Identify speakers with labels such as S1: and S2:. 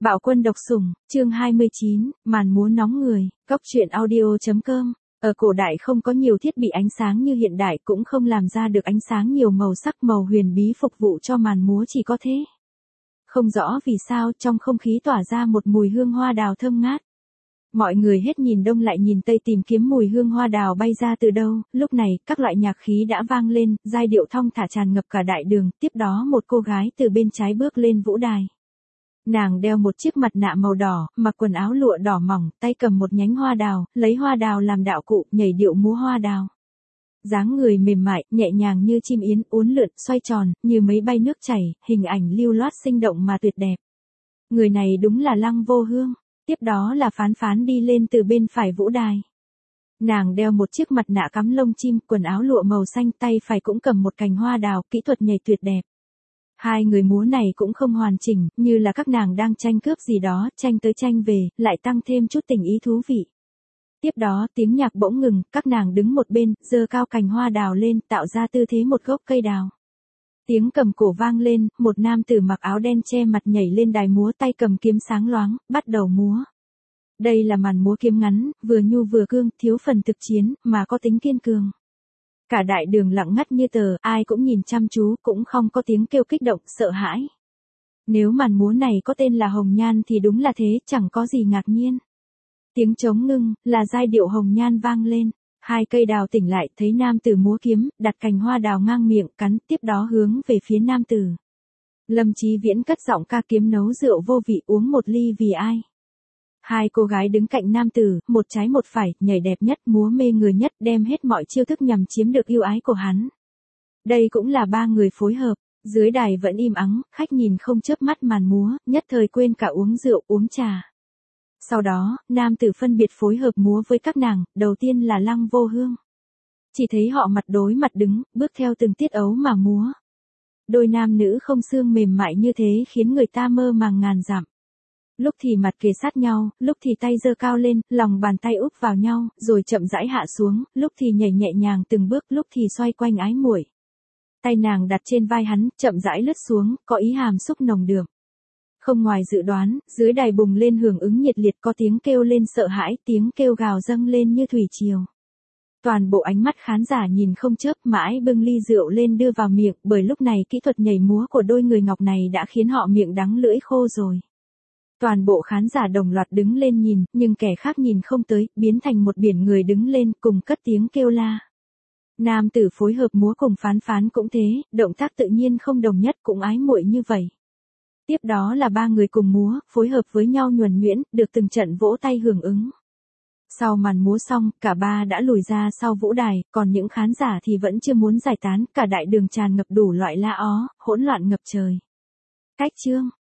S1: Bạo quân độc sủng, chương 29, màn múa nóng người, Cóc truyện audio.com. Ở cổ đại không có nhiều thiết bị ánh sáng như hiện đại, cũng không làm ra được ánh sáng nhiều màu sắc màu huyền bí phục vụ cho màn múa, chỉ có thế. Không rõ vì sao trong không khí tỏa ra một mùi hương hoa đào thơm ngát. Mọi người hết nhìn đông lại nhìn tây tìm kiếm mùi hương hoa đào bay ra từ đâu. Lúc này các loại nhạc khí đã vang lên, giai điệu thong thả tràn ngập cả đại đường. Tiếp đó một cô gái từ bên trái bước lên vũ đài. Nàng đeo một chiếc mặt nạ màu đỏ, mặc quần áo lụa đỏ mỏng, tay cầm một nhánh hoa đào, lấy hoa đào làm đạo cụ, nhảy điệu múa hoa đào. Dáng người mềm mại, nhẹ nhàng như chim yến, uốn lượn, xoay tròn, như mấy bay nước chảy, hình ảnh lưu loát sinh động mà tuyệt đẹp. Người này đúng là Lăng Vô Hương. Tiếp đó là Phán Phán đi lên từ bên phải vũ đài. Nàng đeo một chiếc mặt nạ cắm lông chim, quần áo lụa màu xanh, tay phải cũng cầm một cành hoa đào, kỹ thuật nhảy tuyệt đẹp. Hai người múa này cũng không hoàn chỉnh, như là các nàng đang tranh cướp gì đó, tranh tới tranh về, lại tăng thêm chút tình ý thú vị. Tiếp đó tiếng nhạc bỗng ngừng, các nàng đứng một bên, giơ cao cành hoa đào lên, tạo ra tư thế một gốc cây đào. Tiếng cầm cổ vang lên, một nam tử mặc áo đen che mặt nhảy lên đài múa, tay cầm kiếm sáng loáng, bắt đầu múa. Đây là màn múa kiếm ngắn, vừa nhu vừa cương, thiếu phần thực chiến, mà có tính kiên cường. Cả đại đường lặng ngắt như tờ, ai cũng nhìn chăm chú, cũng không có tiếng kêu kích động, sợ hãi. Nếu màn múa này có tên là Hồng Nhan thì đúng là thế, chẳng có gì ngạc nhiên. Tiếng trống ngưng, là giai điệu Hồng Nhan vang lên. Hai cây đào tỉnh lại, thấy nam tử múa kiếm, đặt cành hoa đào ngang miệng, cắn, tiếp đó hướng về phía nam tử. Lâm Chí Viễn cất giọng ca kiếm nấu rượu vô vị, uống một ly vì ai. Hai cô gái đứng cạnh nam tử, một trái một phải, nhảy đẹp nhất, múa mê người nhất, đem hết mọi chiêu thức nhằm chiếm được yêu ái của hắn. Đây cũng là ba người phối hợp, dưới đài vẫn im ắng, khách nhìn không chớp mắt màn múa, nhất thời quên cả uống rượu, uống trà. Sau đó, nam tử phân biệt phối hợp múa với các nàng, đầu tiên là Lăng Vô Hương. Chỉ thấy họ mặt đối mặt đứng, bước theo từng tiết ấu mà múa. Đôi nam nữ không xương mềm mại như thế khiến người ta mơ màng ngàn dặm. Lúc thì mặt kề sát nhau, lúc thì tay giơ cao lên, lòng bàn tay úp vào nhau, rồi chậm rãi hạ xuống, lúc thì nhảy nhẹ nhàng từng bước, lúc thì xoay quanh ái muội. Tay nàng đặt trên vai hắn, chậm rãi lướt xuống, có ý hàm xúc nồng đượm. Không ngoài dự đoán, dưới đài bùng lên hưởng ứng nhiệt liệt, có tiếng kêu lên sợ hãi, tiếng kêu gào dâng lên như thủy triều. Toàn bộ ánh mắt khán giả nhìn không chớp, mãi bưng ly rượu lên đưa vào miệng, bởi lúc này kỹ thuật nhảy múa của đôi người ngọc này đã khiến họ miệng đắng lưỡi khô rồi. Toàn bộ khán giả đồng loạt đứng lên nhìn, nhưng kẻ khác nhìn không tới, biến thành một biển người đứng lên cùng cất tiếng kêu la. Nam tử phối hợp múa cùng Phán Phán cũng thế, động tác tự nhiên không đồng nhất, cũng ái muội như vậy. Tiếp đó là ba người cùng múa, phối hợp với nhau nhuần nhuyễn, được từng trận vỗ tay hưởng ứng. Sau màn múa xong, cả ba đã lùi ra sau vũ đài, còn những khán giả thì vẫn chưa muốn giải tán, cả đại đường tràn ngập đủ loại la ó, hỗn loạn ngập trời. Cách chương